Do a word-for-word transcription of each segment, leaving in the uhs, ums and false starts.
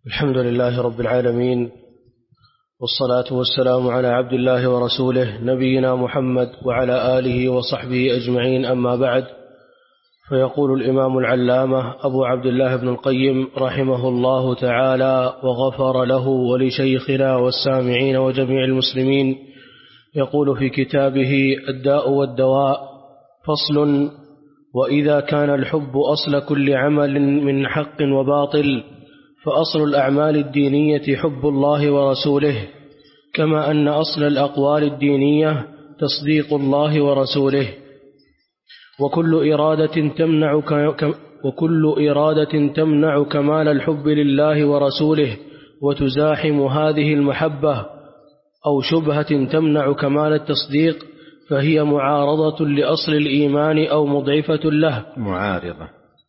الحمد لله رب العالمين، والصلاة والسلام على عبد الله ورسوله نبينا محمد وعلى آله وصحبه أجمعين، أما بعد. فيقول الإمام العلامة أبو عبد الله بن القيم رحمه الله تعالى وغفر له ولشيخنا والسامعين وجميع المسلمين، يقول في كتابه الداء والدواء: فصل: وإذا كان الحب أصل كل عمل من حق وباطل، فأصل الأعمال الدينية حب الله ورسوله، كما أن أصل الأقوال الدينية تصديق الله ورسوله. وكل إرادة تمنع وكل إرادة تمنع كمال الحب لله ورسوله وتزاحم هذه المحبة، أو شبهة تمنع كمال التصديق، فهي معارضة لأصل الإيمان أو مضعفة له. معارضة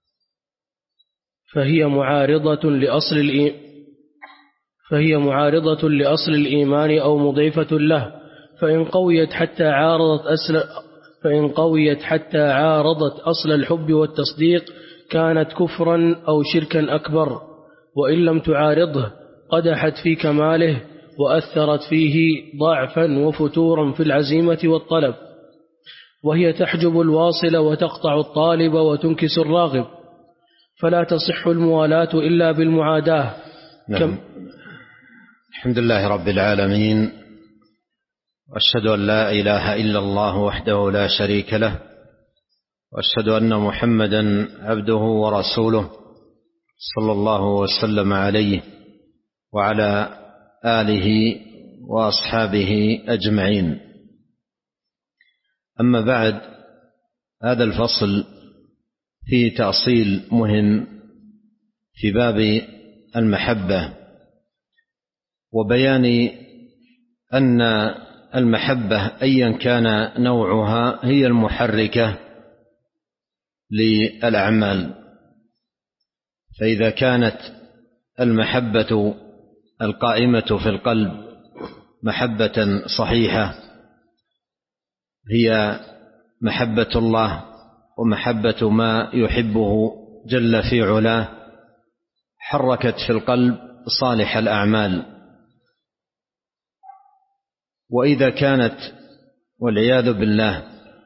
فهي معارضة لأصل الإيمان فهي معارضة لأصل الإيمان أو مضعفة له، فإن قويت حتى عارضت أصل فإن قويت حتى عارضت أصل الحب والتصديق كانت كفرا أو شركا أكبر، وإن لم تعارضه قدحت في كماله وأثرت فيه ضعفا وفتورا في العزيمة والطلب، وهي تحجب الواصل وتقطع الطالب وتنكس الراغب، فلا تصح الموالاة إلا بالمعاداة. نعم. الحمد لله رب العالمين، وأشهد أن لا إله إلا الله وحده لا شريك له، وأشهد أن محمدا عبده ورسوله صلى الله وسلم عليه وعلى آله وأصحابه أجمعين. أما بعد، هذا الفصل فيه تأصيل مهم في باب المحبة، وبيان أن المحبة أيا كان نوعها هي المحركة للأعمال. فإذا كانت المحبة القائمة في القلب محبة صحيحة هي محبة الله ومحبة ما يحبه جل في علاه، حركت في القلب صالح الأعمال. وإذا كانت والعياذ بالله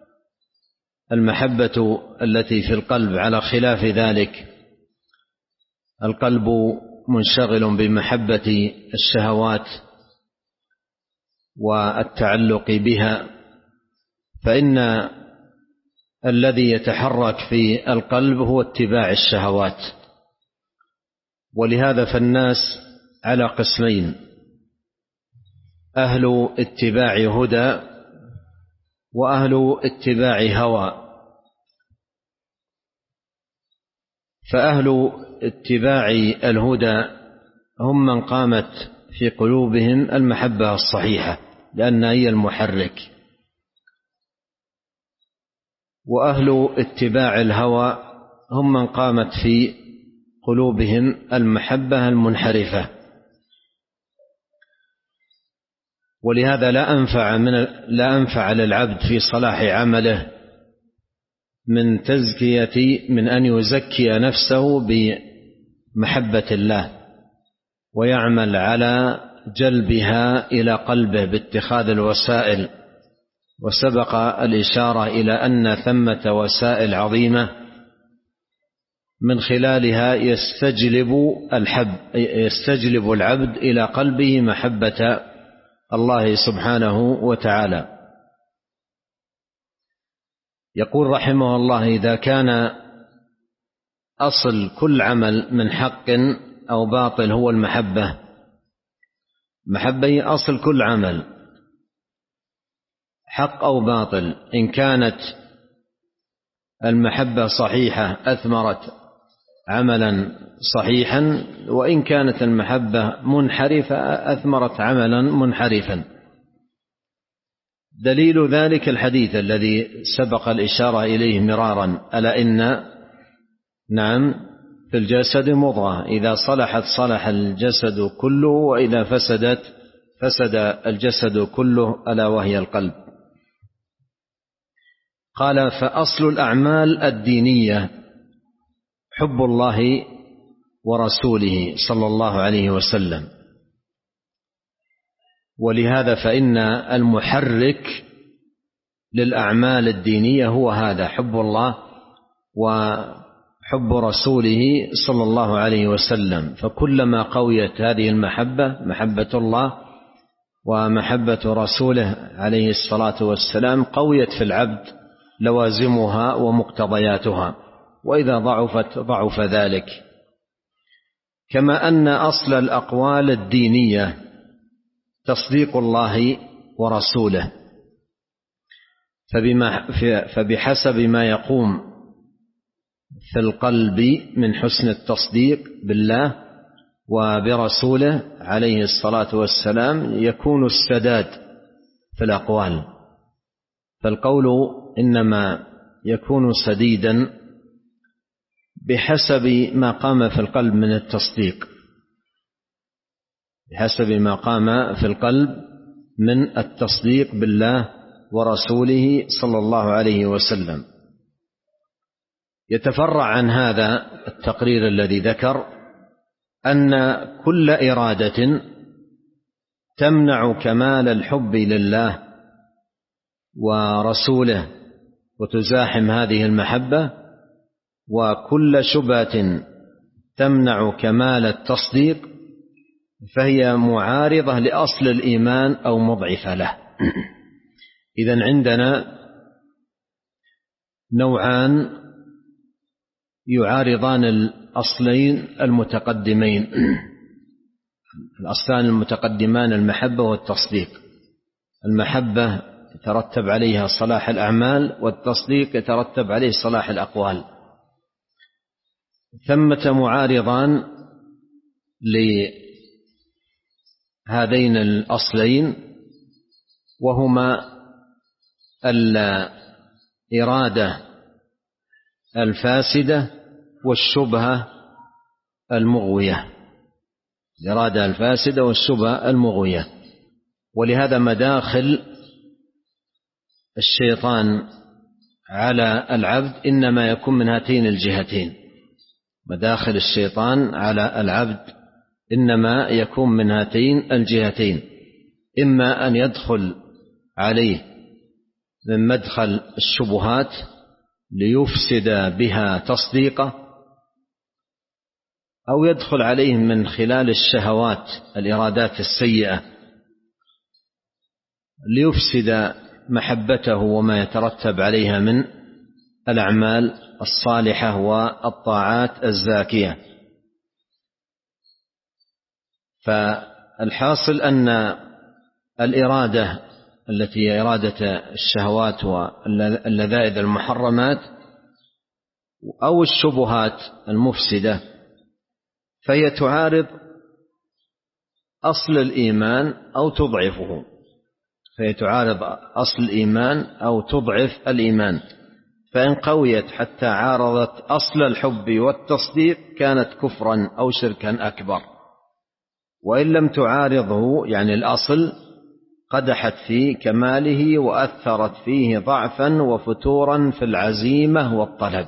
المحبة التي في القلب على خلاف ذلك، القلب منشغل بمحبة الشهوات والتعلق بها، فإن الذي يتحرك في القلب هو اتباع الشهوات. ولهذا فالناس على قسمين: أهل اتباع هدى وأهل اتباع هوى. فأهل اتباع الهدى هم من قامت في قلوبهم المحبة الصحيحة لأن هي المحرك، وأهل اتباع الهوى هم من قامت في قلوبهم المحبة المنحرفة. ولهذا لا أنفع من لا أنفع للعبد في صلاح عمله من تزكية من أن يزكي نفسه بمحبة الله ويعمل على جلبها إلى قلبه باتخاذ الوسائل. وسبق الإشارة إلى أن ثمة وسائل عظيمة من خلالها يستجلب الحب يستجلب العبد إلى قلبه محبة الله سبحانه وتعالى. يقول رحمه الله: إذا كان أصل كل عمل من حق أو باطل هو المحبة، محبة هي أصل كل عمل حق أو باطل. إن كانت المحبة صحيحة أثمرت عملا صحيحا، وإن كانت المحبة منحرفة أثمرت عملا منحرفا. دليل ذلك الحديث الذي سبق الإشارة إليه مرارا: ألا إن نعم في الجسد مضغة إذا صلحت صلح الجسد كله وإذا فسدت فسد الجسد كله، ألا وهي القلب. قال: فأصل الأعمال الدينية حب الله ورسوله صلى الله عليه وسلم. ولهذا فإن المحرك للأعمال الدينية هو هذا، حب الله وحب رسوله صلى الله عليه وسلم. فكلما قويت هذه المحبة، محبة الله ومحبة رسوله عليه الصلاة والسلام، قويت في العبد لوازمها ومقتضياتها، وإذا ضعفت ضعف ذلك. كما أن أصل الأقوال الدينية تصديق الله ورسوله، فبما فبحسب ما يقوم في القلب من حسن التصديق بالله وبرسوله عليه الصلاة والسلام يكون السداد في الأقوال. فالقول إنما يكون سديدا بحسب ما قام في القلب من التصديق، بحسب ما قام في القلب من التصديق بالله ورسوله صلى الله عليه وسلم. يتفرع عن هذا التقرير الذي ذكر أن كل إرادة تمنع كمال الحب لله ورسوله وتزاحم هذه المحبة، وكل شبهة تمنع كمال التصديق فهي معارضة لأصل الإيمان أو مضعفة له. إذن عندنا نوعان يعارضان الأصلين المتقدمين، الأصلان المتقدمان المحبة والتصديق. المحبة يترتب عليها صلاح الأعمال، والتصديق يترتب عليه صلاح الأقوال. ثمة معارضان لهذين الأصلين، وهما الإرادة الفاسدة والشبهة المغوية، الإرادة الفاسدة والشبهة المغوية. ولهذا مداخل الشيطان على العبد إنما يكون من هاتين الجهتين، مداخل الشيطان على العبد إنما يكون من هاتين الجهتين، إما أن يدخل عليه من مدخل الشبهات ليفسد بها تصديقه، أو يدخل عليه من خلال الشهوات الإرادات السيئة ليفسد محبته وما يترتب عليها من الأعمال الصالحة والطاعات الزاكية. فالحاصل أن الإرادة التي هي إرادة الشهوات واللذائذ المحرمات أو الشبهات المفسدة فهي تعارض أصل الإيمان أو تضعفه، فهي تعارض أصل الإيمان أو تضعف الإيمان. فإن قويت حتى عارضت أصل الحب والتصديق كانت كفرا أو شركا أكبر، وإن لم تعارضه يعني الأصل قدحت في كماله وأثرت فيه ضعفا وفتورا في العزيمة والطلب.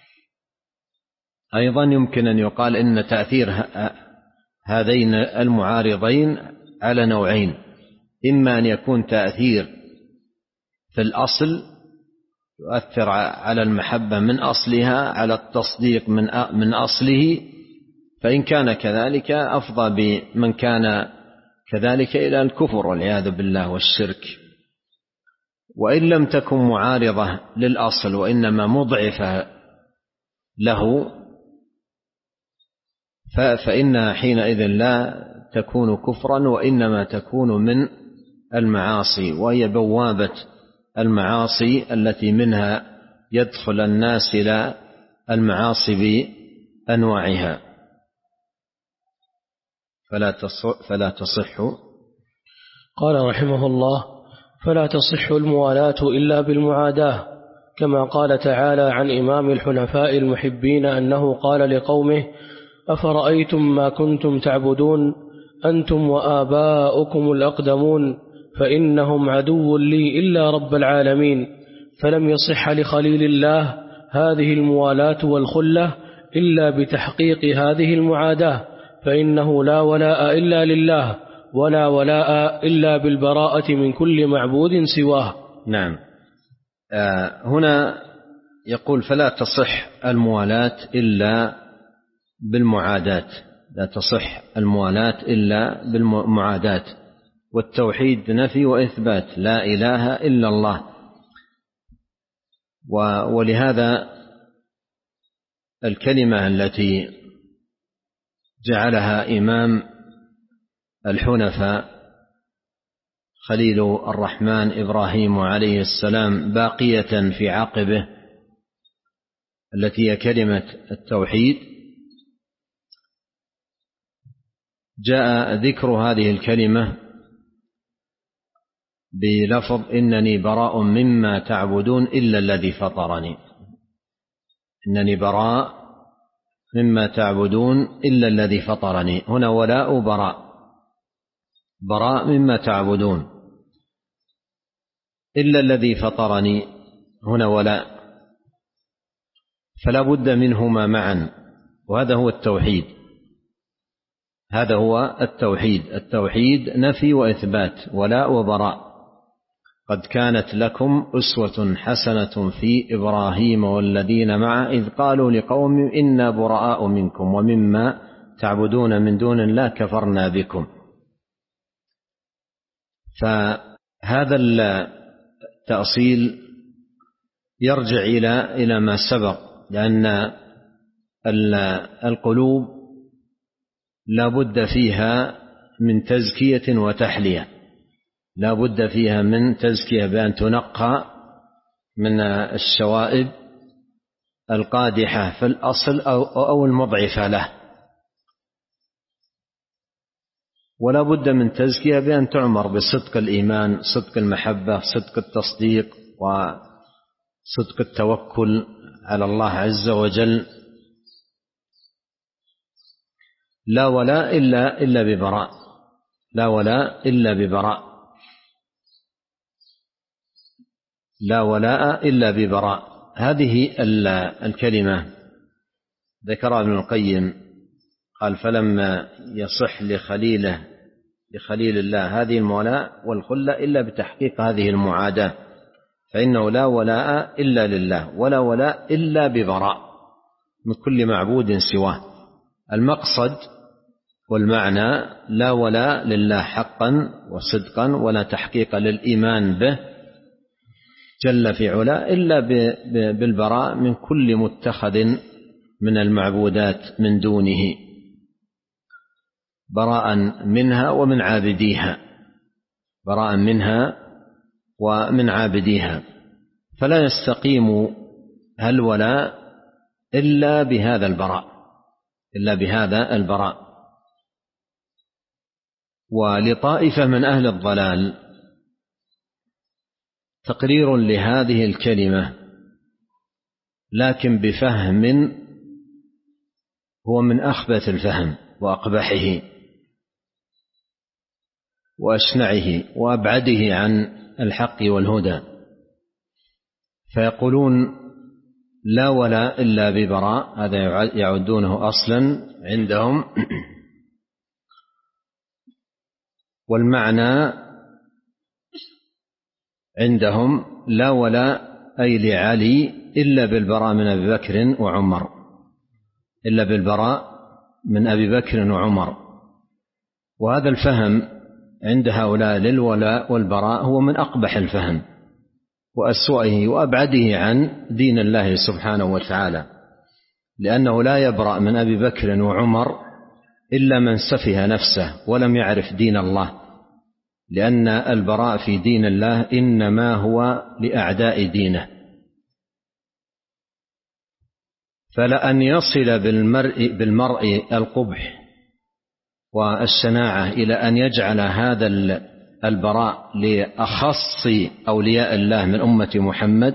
أيضا يمكن أن يقال إن تأثير هذين المعارضين على نوعين، إما أن يكون تأثير في الأصل يؤثر على المحبة من أصلها على التصديق من من أصله، فإن كان كذلك أفضى بمن كان كذلك إلى الكفر والعياذ بالله والشرك. وإن لم تكن معارضة للأصل وإنما مضعفة له فإنها حينئذ لا تكون كفرا، وإنما تكون من المعاصي، وهي بوابة المعاصي التي منها يدخل الناس إلى المعاصي بأنواعها. فلا تصح, فلا تصح قال رحمه الله: فلا تصح الموالاة إلا بالمعاداة، كما قال تعالى عن إمام الحنفاء المحبين أنه قال لقومه: أفرأيتم ما كنتم تعبدون أنتم وآباؤكم الأقدمون فإنهم عدو لي إلا رب العالمين. فلم يصح لخليل الله هذه الموالاة والخلة إلا بتحقيق هذه المعاداة، فإنه لا ولاء إلا لله، ولا ولاء إلا بالبراءة من كل معبود سواه. نعم. آه هنا يقول فلا تصح الموالاة إلا بالمعاداة، لا تصح الموالاة إلا بالمعاداة، والتوحيد نفي وإثبات، لا إله إلا الله. ولهذا الكلمة التي جعلها إمام الحنفاء خليل الرحمن إبراهيم عليه السلام باقية في عقبه، التي هي كلمة التوحيد، جاء ذكر هذه الكلمة بلفظ إنني براء مما تعبدون إلا الذي فطرني، إنني براء مما تعبدون إلا الذي فطرني. هنا ولاء براء، براء مما تعبدون إلا الذي فطرني، هنا ولاء، فلا بد منهما معا، وهذا هو التوحيد. هذا هو التوحيد. التوحيد نفي وإثبات، ولاء وبراء. قد كانت لكم أسوة حسنة في إبراهيم والذين معه إذ قالوا لقوم إنا براء منكم ومما تعبدون من دون الله كفرنا بكم. فهذا التأصيل يرجع إلى إلى ما سبق، لأن القلوب لا بد فيها من تزكية وتحلية، لا بد فيها من تزكية بأن تنقى من الشوائب القادحة في الأصل أو المضعفة له، ولا بد من تزكية بأن تعمر بصدق الإيمان، صدق المحبة، صدق التصديق، وصدق التوكل على الله عز وجل. لا ولاء إلا إلا ببراء، لا ولاء إلا ببراء، لا ولاء إلا ببراء. هذه الكلمة ذكرها ابن القيم، قال فلما يصح لخليله لخليل الله هذه المولاة والخلة إلا بتحقيق هذه المعاداة، فإنه لا ولاء إلا لله، ولا ولاء إلا ببراء من كل معبود سواه. المقصد والمعنى لا ولاء لله حقا وصدقا، ولا تحقيق للإيمان به جل في علا إلا بالبراء من كل متخذ من المعبودات من دونه، براء منها ومن عابديها، براء منها ومن عابديها. فلا يستقيم الولاء إلا بهذا البراء، إلا بهذا البراء. ولطائفة من أهل الضلال تقرير لهذه الكلمة، لكن بفهم هو من أخبث الفهم وأقبحه وأشنعه وأبعده عن الحق والهدى، فيقولون لا ولاء إلا ببراء، هذا يعدونه أصلا عندهم، والمعنى عندهم لا ولاء أي لعلي إلا بالبراء من أبي بكر وعمر، إلا بالبراء من أبي بكر وعمر. وهذا الفهم عند هؤلاء للولاء والبراء هو من أقبح الفهم وأسوأه وأبعده عن دين الله سبحانه وتعالى، لأنه لا يبرأ من أبي بكر وعمر إلا من سفه نفسه ولم يعرف دين الله، لأن البراء في دين الله إنما هو لأعداء دينه. فلأن يصل بالمرء, بالمرء القبح والشناعة إلى أن يجعل هذا البراء لأخص أولياء الله من أمة محمد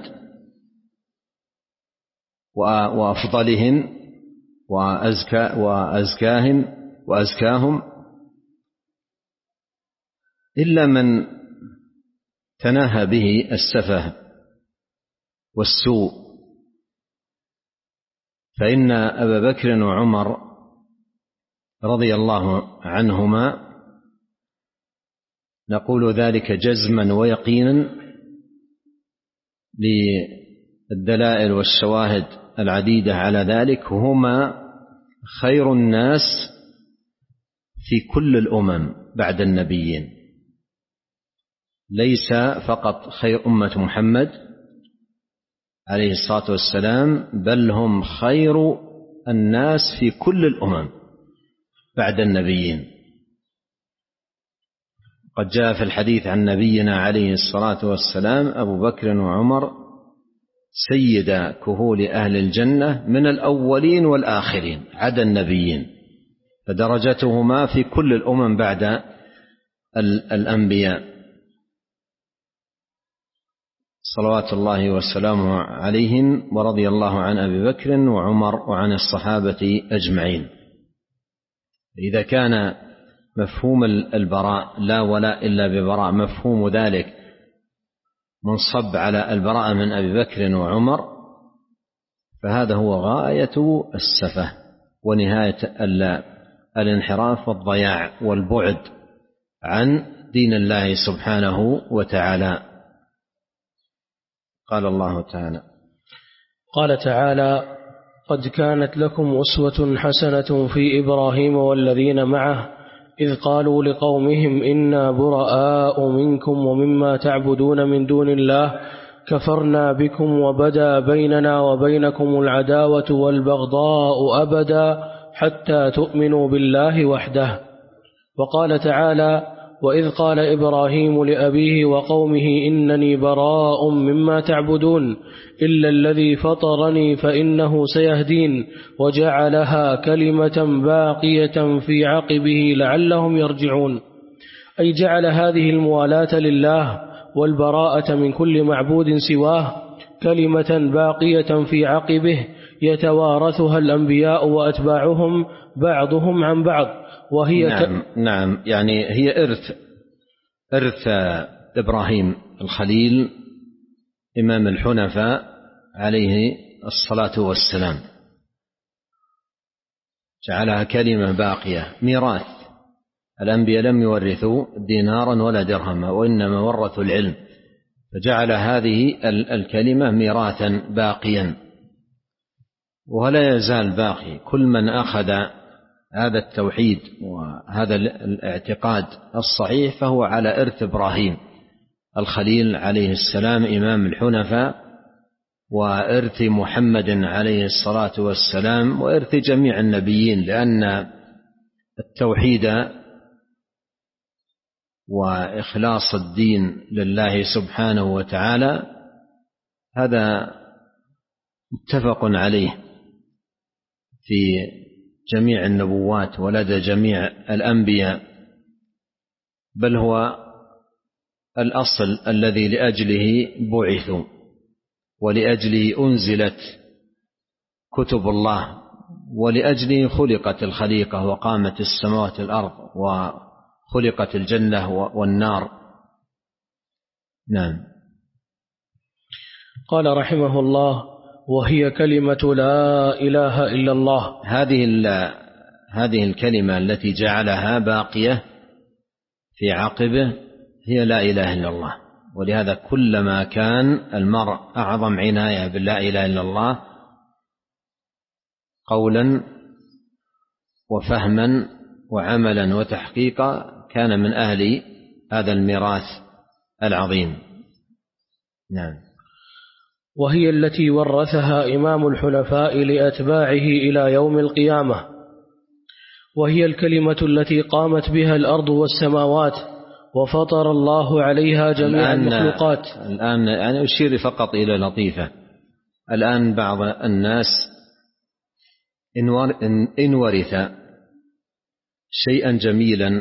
وأفضلهم وأزكى وأزكاهم وأزكاهم، إلا من تناهى به السفه والسوء فإن أبا بكر وعمر رضي الله عنهما نقول ذلك جزما ويقينا للدلائل والشواهد العديدة على ذلك، هما خير الناس في كل الأمم بعد النبيين، ليس فقط خير أمة محمد عليه الصلاة والسلام، بل هم خير الناس في كل الأمم بعد النبيين. قد جاء في الحديث عن نبينا عليه الصلاة والسلام: أبو بكر وعمر سيدا كهول أهل الجنة من الأولين والآخرين عدا النبيين، فدرجتهما في كل الأمم بعد الأنبياء صلوات الله وسلامه عليهم. ورضي الله عن أبي بكر وعمر وعن الصحابة أجمعين. إذا كان مفهوم البراء لا ولاء إلا ببراء مفهوم ذلك منصب على البراءة من أبي بكر وعمر، فهذا هو غاية السفة ونهاية الانحراف والضياع والبعد عن دين الله سبحانه وتعالى. قال الله تعالى: قال تعالى: قد كانت لكم أسوة حسنة في إبراهيم والذين معه إذ قالوا لقومهم إنا براء منكم ومما تعبدون من دون الله كفرنا بكم وبدا بيننا وبينكم العداوة والبغضاء أبدا حتى تؤمنوا بالله وحده. وقال تعالى: وإذ قال إبراهيم لأبيه وقومه إنني براء مما تعبدون إلا الذي فطرني فإنه سيهدين وجعلها كلمة باقية في عقبه لعلهم يرجعون، أي جعل هذه الموالاة لله والبراءة من كل معبود سواه كلمة باقية في عقبه يتوارثها الأنبياء وأتباعهم بعضهم عن بعض، وهي نعم, ك... نعم يعني هي إرث إرث إبراهيم الخليل إمام الحنفاء عليه الصلاة والسلام، جعلها كلمة باقية ميراث. الأنبياء لم يورثوا دينارا ولا درهما وإنما ورثوا العلم، فجعل هذه الكلمة ميراثا باقيا ولا يزال باقي. كل من أخذ هذا التوحيد وهذا الاعتقاد الصحيح فهو على إرث إبراهيم الخليل عليه السلام إمام الحنفاء، وإرث محمد عليه الصلاة والسلام، وإرث جميع النبيين، لأن التوحيد وإخلاص الدين لله سبحانه وتعالى هذا متفق عليه في جميع النبوات ولدى جميع الأنبياء، بل هو الأصل الذي لأجله بعثوا ولأجله أنزلت كتب الله ولأجله خلقت الخليقة وقامت السماوات والأرض وخلقت الجنة والنار. نعم. قال رحمه الله: وهي كلمة لا إله إلا الله. هذه هذه الكلمة التي جعلها باقية في عقبه هي لا إله إلا الله، ولهذا كلما كان المرء أعظم عناية باللا إله إلا الله قولا وفهما وعملا وتحقيقا كان من أهل هذا الميراث العظيم. نعم. وهي التي ورثها إمام الحنفاء لأتباعه إلى يوم القيامة، وهي الكلمة التي قامت بها الأرض والسماوات وفطر الله عليها جميع الآن المخلوقات. الآن أنا أشير فقط إلى لطيفة. الآن بعض الناس إن ورث شيئا جميلا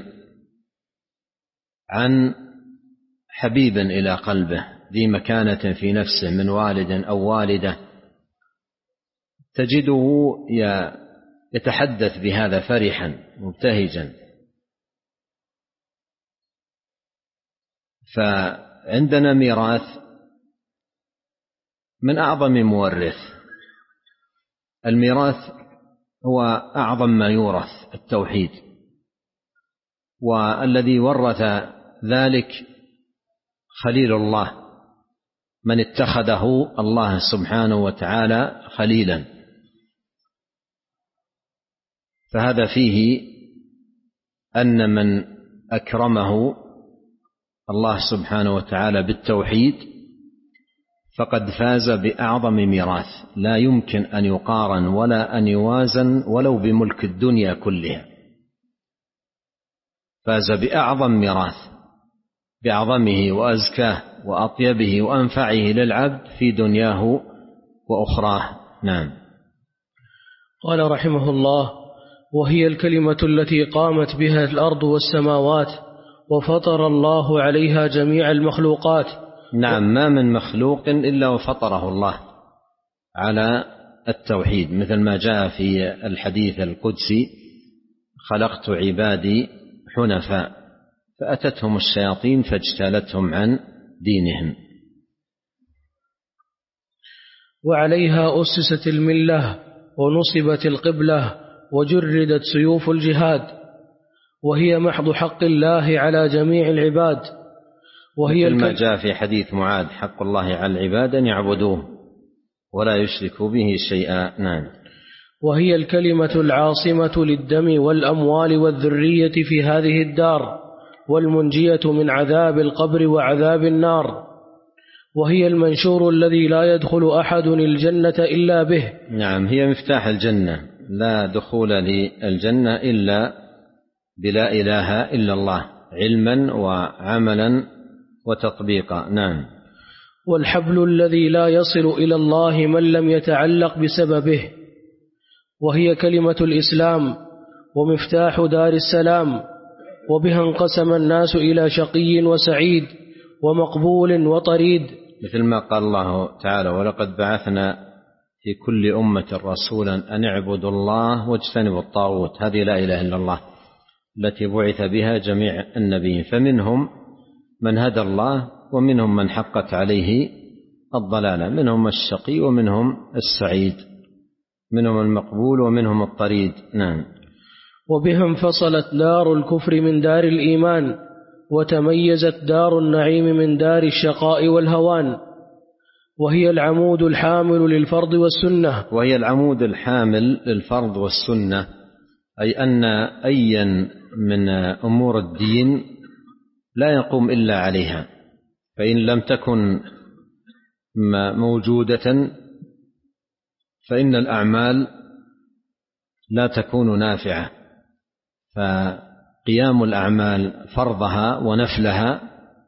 عن حبيب إلى قلبه ذي مكانة في نفسه من والد أو والدة، تجده يتحدث بهذا فرحا مبتهجا. فعندنا ميراث من أعظم مورث الميراث هو أعظم ما يورث التوحيد، والذي ورث ذلك خليل الله، من اتخذه الله سبحانه وتعالى خليلا، فهذا فيه أن من أكرمه الله سبحانه وتعالى بالتوحيد فقد فاز بأعظم ميراث لا يمكن أن يقارن ولا أن يوازن ولو بملك الدنيا كلها، فاز بأعظم ميراث بأعظمه وأزكاه وأطيبه وأنفعه للعبد في دنياه وأخراه. نعم. قال رحمه الله: وهي الكلمة التي قامت بها الأرض والسماوات وفطر الله عليها جميع المخلوقات. نعم، ما من مخلوق إلا وفطره الله على التوحيد، مثل ما جاء في الحديث القدسي: خلقت عبادي حنفاء فأتتهم الشياطين فاجتالتهم عن دينهم. وعليها أسست الملة ونصبت القبلة وجردت سيوف الجهاد، وهي محض حق الله على جميع العباد. وهي مثل ما جاء في حديث معاذ: حق الله على العباد أن يعبدوه ولا يشركوا به شيئا. نعم. وهي الكلمة العاصمة للدم والأموال والذرية في هذه الدار، والمنجية من عذاب القبر وعذاب النار، وهي المنشور الذي لا يدخل أحد الجنة إلا به. نعم، هي مفتاح الجنة، لا دخول للجنة إلا بلا إله إلا الله، علما وعملا وتطبيقا. نعم. والحبل الذي لا يصل إلى الله من لم يتعلق بسببه، وهي كلمة الإسلام ومفتاح دار السلام، وبها انقسم الناس إلى شقي وسعيد ومقبول وطريد، مثل ما قال الله تعالى: ولقد بعثنا في كل أمة رسولا أن اعبدوا الله واجتنبوا الطاغوت. هذه لا إله إلا الله التي بعث بها جميع النبيين، فمنهم من هدى الله ومنهم من حقت عليه الضلالة، منهم الشقي ومنهم السعيد، منهم المقبول ومنهم الطريد. نعم. وبها انفصلت دار الكفر من دار الإيمان، وتميزت دار النعيم من دار الشقاء والهوان، وهي العمود الحامل للفرض والسنة. وهي العمود الحامل للفرض والسنة، أي أن أيا من أمور الدين لا يقوم إلا عليها، فإن لم تكن موجودة فإن الأعمال لا تكون نافعة، فقيام الأعمال فرضها ونفلها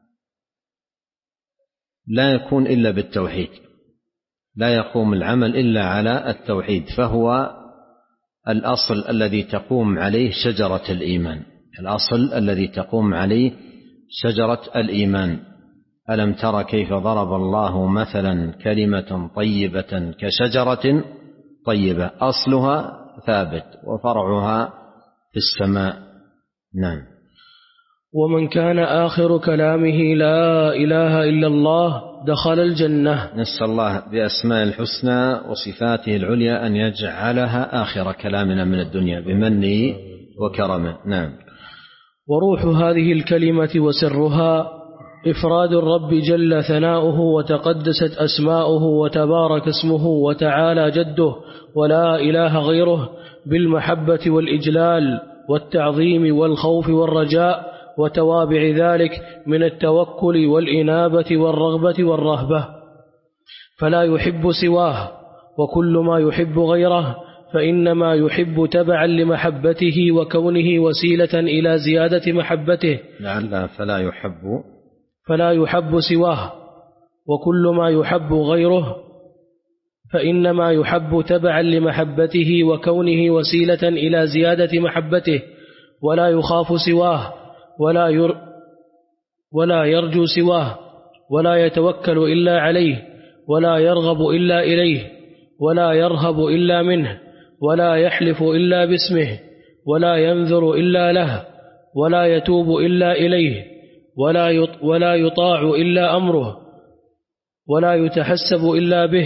لا يكون إلا بالتوحيد، لا يقوم العمل إلا على التوحيد، فهو الأصل الذي تقوم عليه شجرة الإيمان، الأصل الذي تقوم عليه شجرة الإيمان. ألم تر كيف ضرب الله مثلا كلمة طيبة كشجرة طيبة أصلها ثابت وفرعها في السماء. نعم. ومن كان آخر كلامه لا إله إلا الله دخل الجنة. نسأل الله بأسماء الحسنى وصفاته العليا أن يجعلها آخر كلامنا من الدنيا بمنه وكرمه. نعم. وروح هذه الكلمة وسرها إفراد الرب جل ثناؤه وتقدست أسماؤه وتبارك اسمه وتعالى جده ولا إله غيره، بالمحبة والإجلال والتعظيم والخوف والرجاء وتوابع ذلك من التوكل والإنابة والرغبة والرهبة، فلا يحب سواه، وكل ما يحب غيره فإنما يحب تبعا لمحبته وكونه وسيلة إلى زيادة محبته. لعل فلا يحب فلا يحب سواه، وكل ما يحب غيره فإنما يحب تبعا لمحبته وكونه وسيلة إلى زيادة محبته، ولا يخاف سواه، ولا ير ولا يرجو سواه، ولا يتوكل إلا عليه، ولا يرغب إلا إليه، ولا يرهب إلا منه، ولا يحلف إلا باسمه، ولا ينذر إلا له، ولا يتوب إلا إليه، ولا ولا يطاع إلا أمره، ولا يتحسب إلا به،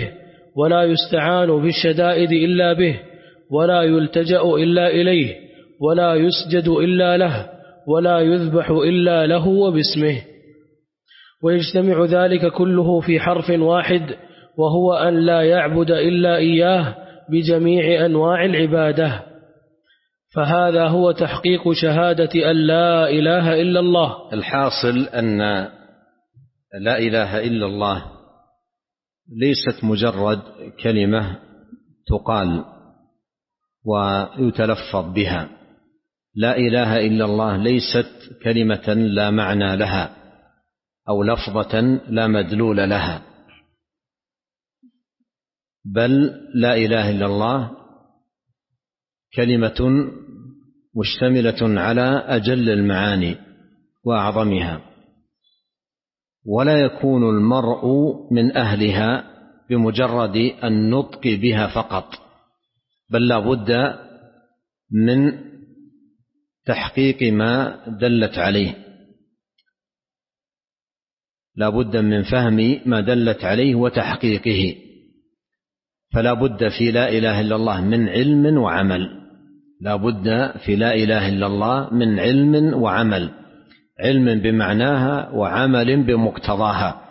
ولا يستعان في الشدائد إلا به، ولا يلتجأ إلا إليه، ولا يسجد إلا له، ولا يذبح إلا له وباسمه. ويجتمع ذلك كله في حرف واحد، وهو أن لا يعبد إلا إياه بجميع أنواع العبادة. فهذا هو تحقيق شهادة أن لا إله إلا الله. الحاصل أن لا إله إلا الله ليست مجرد كلمة تقال ويتلفظ بها. لا إله إلا الله ليست كلمة لا معنى لها أو لفظة لا مدلول لها، بل لا إله إلا الله كلمة مشتملة على أجل المعاني وأعظمها، ولا يكون المرء من أهلها بمجرد النطق بها فقط، بل لا بد من تحقيق ما دلت عليه، لا بد من فهم ما دلت عليه وتحقيقه. فلا بد في لا إله إلا الله من علم وعمل، لا بد في لا إله إلا الله من علم وعمل، علم بمعناها وعمل بمقتضاها،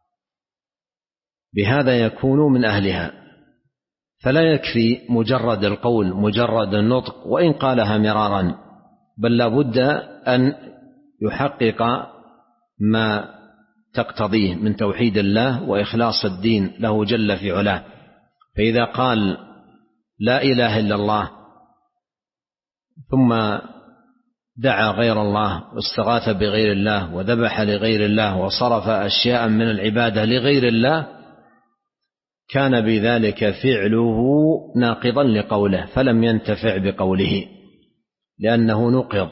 بهذا يكون من أهلها. فلا يكفي مجرد القول مجرد النطق وإن قالها مرارا، بل لا بد أن يحقق ما تقتضيه من توحيد الله وإخلاص الدين له جل في علاه. فإذا قال لا إله إلا الله ثم دعا غير الله واستغاث بغير الله وذبح لغير الله وصرف أشياء من العبادة لغير الله، كان بذلك فعله ناقضا لقوله، فلم ينتفع بقوله لأنه نقض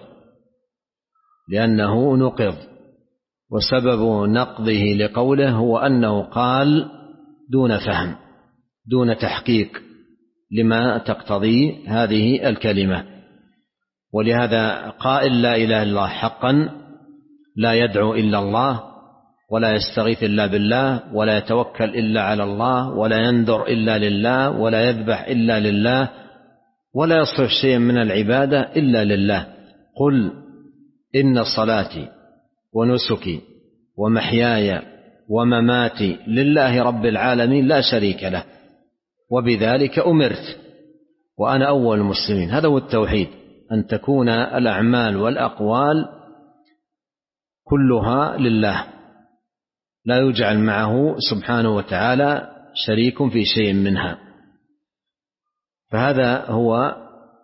لأنه نقض وسبب نقضه لقوله هو أنه قال دون فهم دون تحقيق لما تقتضي هذه الكلمة. ولهذا قائل لا إله إلا الله حقا لا يدعو إلا الله، ولا يستغيث إلا بالله، ولا يتوكل إلا على الله، ولا ينذر إلا لله، ولا يذبح إلا لله، ولا يصرف شيئا من العبادة إلا لله. قل إن صلاتي ونسكي ومحياي ومماتي لله رب العالمين لا شريك له وبذلك أمرت وأنا أول المسلمين. هذا هو التوحيد، أن تكون الأعمال والأقوال كلها لله، لا يجعل معه سبحانه وتعالى شريك في شيء منها. فهذا هو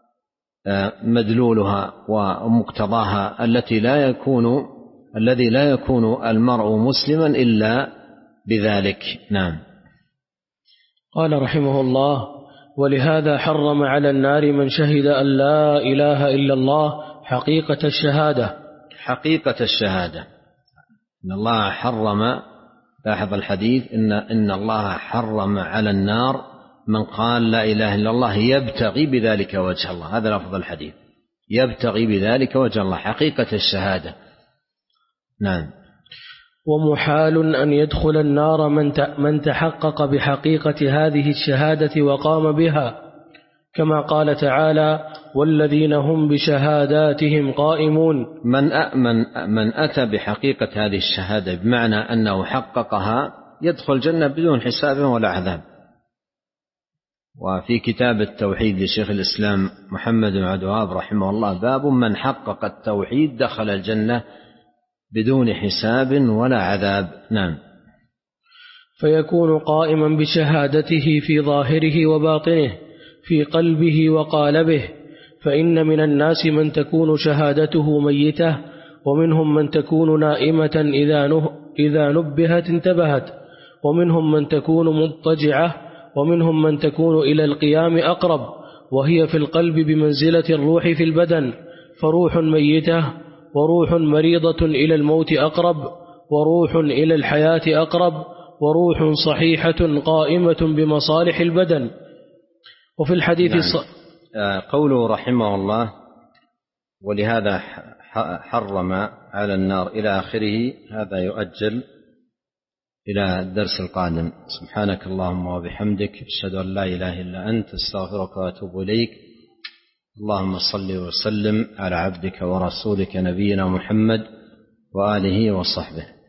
مدلولها ومقتضاها التي لا يكون الذي لا يكون المرء مسلما إلا بذلك. نعم. قال رحمه الله: ولهذا حرم على النار من شهد أن لا إله إلا الله حقيقة الشهادة. حقيقة الشهادة إن الله حرم، لاحظ الحديث، إن, إن الله حرم على النار من قال لا إله إلا الله يبتغي بذلك وجه الله. هذا لفظ الحديث، يبتغي بذلك وجه الله، حقيقة الشهادة. نعم. ومحال أن يدخل النار من تحقق بحقيقة هذه الشهادة وقام بها، كما قال تعالى: والذين هم بشهاداتهم قائمون. من أأمن من أتى بحقيقة هذه الشهادة بمعنى أنه حققها يدخل الجنة بدون حساب ولا عذاب. وفي كتاب التوحيد لشيخ الإسلام محمد بن عبد الوهاب رحمه الله باب من حقق التوحيد دخل الجنة بدون حساب ولا عذاب. نعم. فيكون قائما بشهادته في ظاهره وباطنه، في قلبه وقالبه. فإن من الناس من تكون شهادته ميتة، ومنهم من تكون نائمة إذا نبهت انتبهت، ومنهم من تكون مضطجعة، ومنهم من تكون إلى القيام أقرب، وهي في القلب بمنزلة الروح في البدن. فروح ميتة وروح مريضة إلى الموت أقرب، وروح إلى الحياة أقرب، وروح صحيحة قائمة بمصالح البدن. وفي الحديث نعم. الص... قوله رحمه الله: ولهذا حرم على النار إلى آخره، هذا يؤجل إلى الدرس القادم. سبحانك اللهم وبحمدك، أشهد أن لا إله إلا أنت، أستغفرك وأتوب إليك. اللهم صل وسلم على عبدك ورسولك نبينا محمد وآله وصحبه.